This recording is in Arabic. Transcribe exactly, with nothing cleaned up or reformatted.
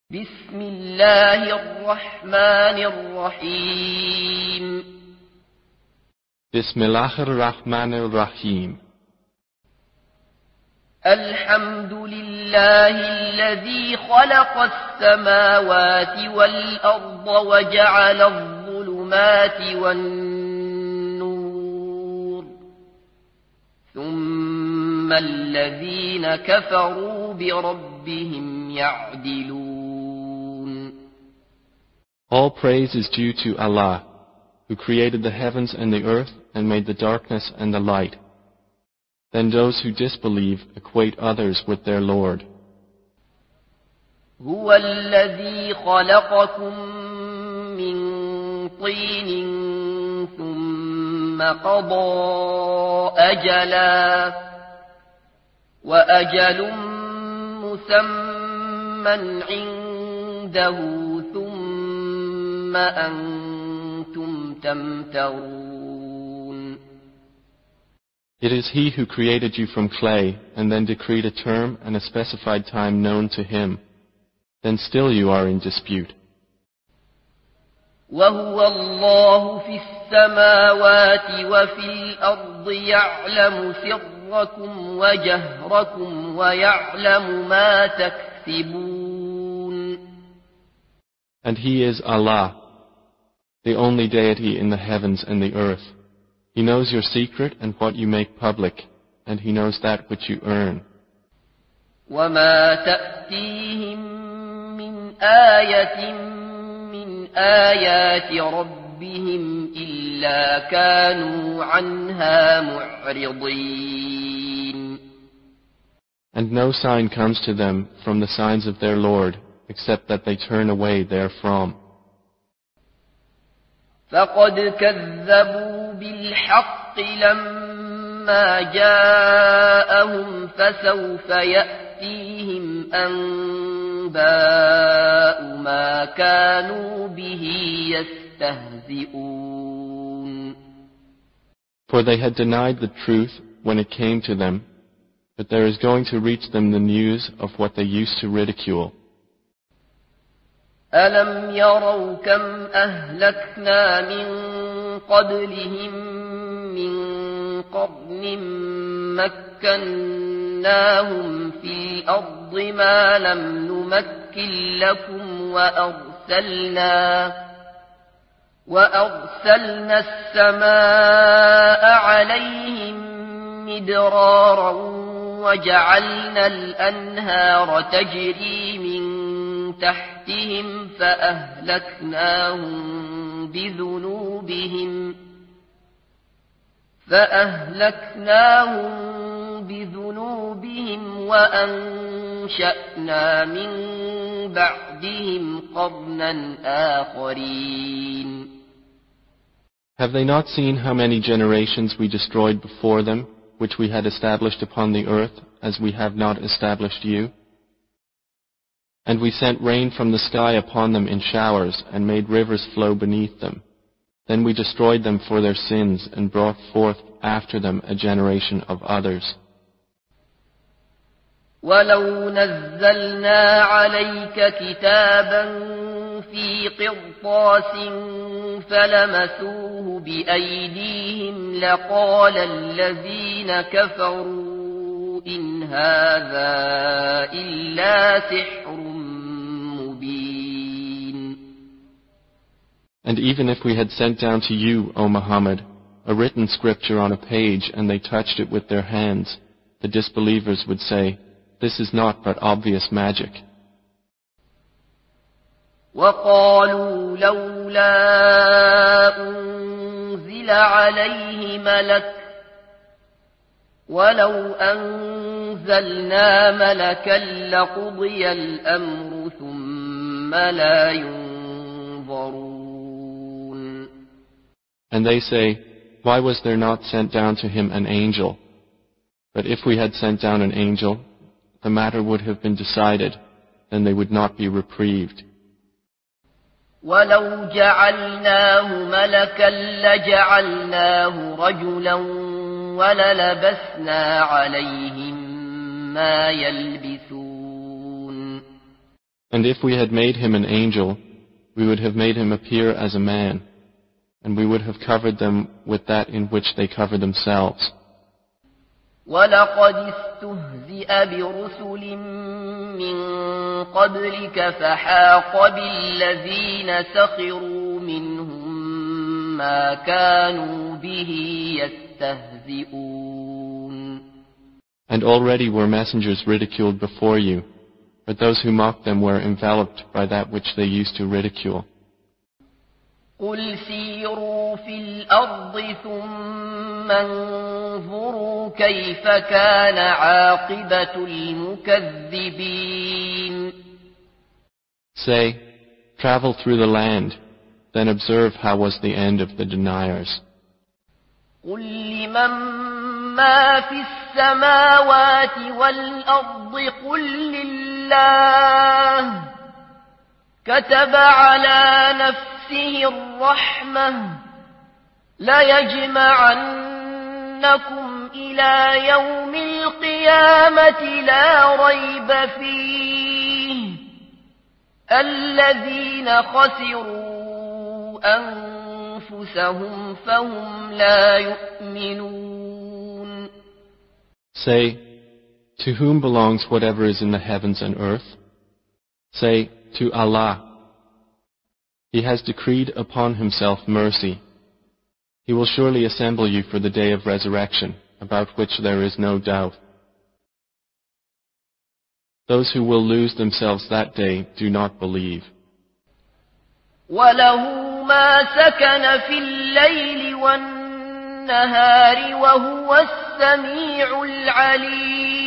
بسم الله الرحمن الرحيم بسم الله الرحمن الرحيم الحمد لله الذي خلق السماوات والأرض وجعل الظلمات والنور ثم الذين كفروا بربهم يعدلون. All praise is due to Allah, who created the heavens and the earth and made the darkness and the light. Then those who disbelieve equate others with their Lord. هو الذي خلقكم من طين ثم قضى أجلا وأجل مسمى عنده ثم أنتم تمترون. It is He who created you from clay and then decreed a term and a specified time known to Him. Then still you are in dispute. وهو الله في السماوات وفي الأرض يعلم سركم وجهركم ويعلم ما تكسبون. And He is Allah, the only deity in the heavens and the earth. He knows your secret and what you make public, and He knows that which you earn. وما تأتيهم من آية من آيات ربهم إلا كانوا عنها معرضين. And no sign comes to them from the signs of their Lord, except that they turn away therefrom. فقد كذبوا بالحق لما جاءهم فسوف يأتيهم أنباء ما كانوا به يستهزئون. For they had denied the truth when it came to them, but there is going to reach them the news of what they used to ridicule. ألم يروا كم أهلكنا من قبلهم من قرن مكناهم في الأرض ما لم نمكن لكم وأرسلنا وأرسلنا السماء عليهم مدرارا وجعلنا الأنهار تجري من تحتهم فأهلكناهم بذنوبهم فأهلكناهم بذنوبهم وأنشأنا من بعدهم قرنا آخرين. Have they not seen how many generations we destroyed before them, which we had established upon the earth, as we have not established you? And we sent rain from the sky upon them in showers, and made rivers flow beneath them. Then we destroyed them for their sins, and brought forth after them a generation of others. وَلَوْ نَزَّلْنَا عَلَيْكَ كِتَابًا فِي قِرْطَاسٍ فَلَمَسُوهُ بِأَيْدِيهِمْ لَقَالَ الَّذِينَ كَفَرُوا إِنْ هَذَا إِلَّا سِحْرٌ مُبِينٌ. And even if we had sent down to you, O Muhammad, a written scripture on a page, and they touched it with their hands, the disbelievers would say, this is not but obvious magic. وَقَالُوا لَوْلَا أُنزِلَ عَلَيْهِ مَلَكٌ وَلَوْ أَنزَلْنَا مَلَكًا لَقُضِيَ الْأَمْرُ ثُمَّ لَا يُنظَرُونَ. And they say, why was there not sent down to him an angel? But if we had sent down an angel, the matter would have been decided, then they would not be reprieved. وَلَوْ جَعَلْنَاهُ مَلَكًا لَجَعَلْنَاهُ رَجُلًا وَلَلَبَسْنَا عَلَيْهِمْ مَا يَلْبِسُونَ. And if we had made him an angel, we would have made him appear as a man, and we would have covered them with that in which they cover themselves. وَلَقَدِ اسْتُهْزِئَ بِرُسُلٍ مِّن قَبْلِكَ فَحَاقَ بِالَّذِينَ سَخِرُوا مِنْهُم مَّا كَانُوا بِهِ يَسْتَهْزِئُونَ. And already were messengers ridiculed before you, but those who mocked them were enveloped by that which they used to ridicule. قُلْ سِيرُوا فِي الْأَرْضِ ثُمَّ انظُرُوا كَيْفَ كَانَ عَاقِبَةُ الْمُكَذِّبِينَ. Say, travel through the land, then observe how was the end of the deniers. قُلْ لِمَن مَّا فِي السَّمَاوَاتِ وَالْأَرْضِ قُل لِّلَّهِ كَتَبَ عَلَى نَفْسِهِ الرَّحْمَةَ لَيَجْمَعَنَّكُمْ إِلَى يَوْمِ الْقِيَامَةِ لَا رَيْبَ فِيهِ الَّذِينَ خَسِرُوا أَنفُسَهُمْ فَهُمْ لَا يُؤْمِنُونَ. Say, to whom belongs whatever is in the heavens and earth? Say, to Allah. He has decreed upon himself mercy. He will surely assemble you for the day of resurrection, about which there is no doubt. Those who will lose themselves that day do not believe. وَلَهُ مَا سَكَنَ فِي اللَّيْلِ وَالنَّهَارِ وَهُوَ السَّمِيعُ الْعَلِيمُ.